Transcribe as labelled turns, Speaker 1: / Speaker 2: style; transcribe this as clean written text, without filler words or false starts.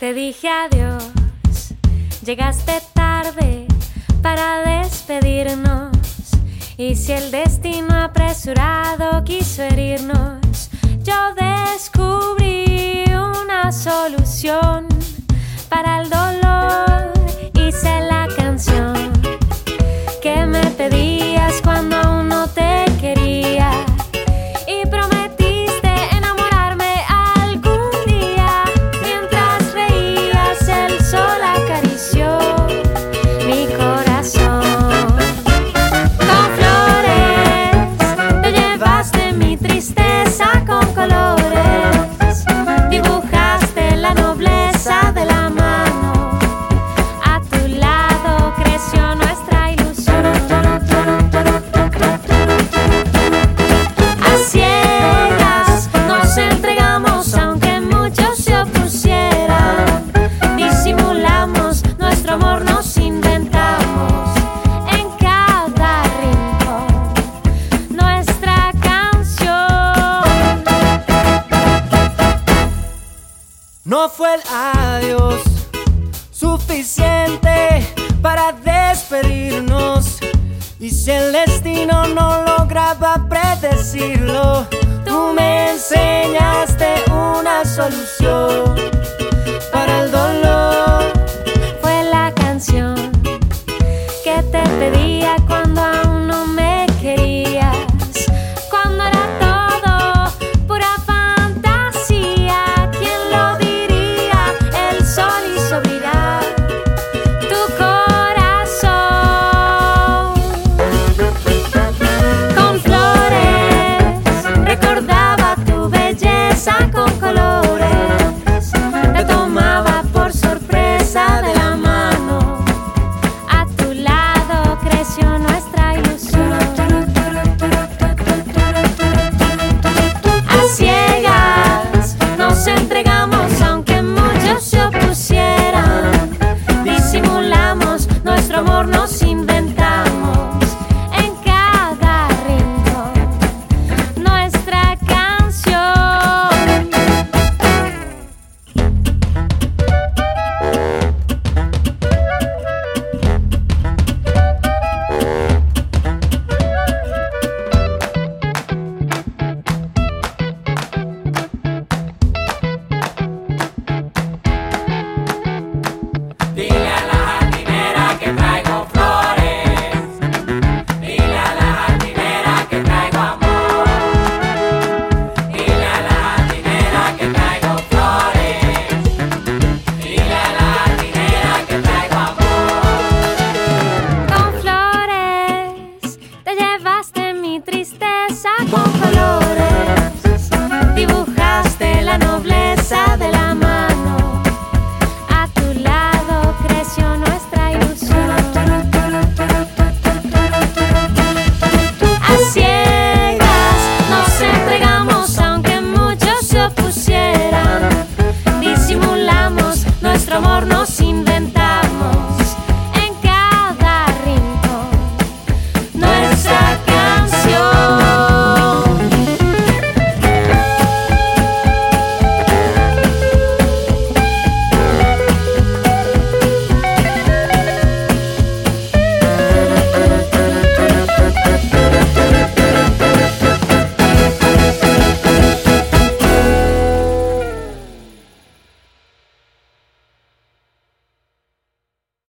Speaker 1: Te dije adiós, llegaste tarde para despedirnos. Y si el destino apresurado quiso herirnos, yo descubrí una solución para el dolor. Hice la canción que me pedías cuando aún no te quería. Y prometiste enamorarme algún día. Mientras reías, el sol acarició mi corazón. Con flores te llevaste mi tristeza con colores. Dibujaste la nobleza de la mano. A tu lado creció nuestra ilusión. A ciegas nos entregamos aunque muchos se opusieran. Disimulamos nuestro amor, nos inventamos en cada rincón nuestra canción.
Speaker 2: No fue el adiós suficiente para despedirnos. Y si el destino no lograba predecirlo, tú me enseñaste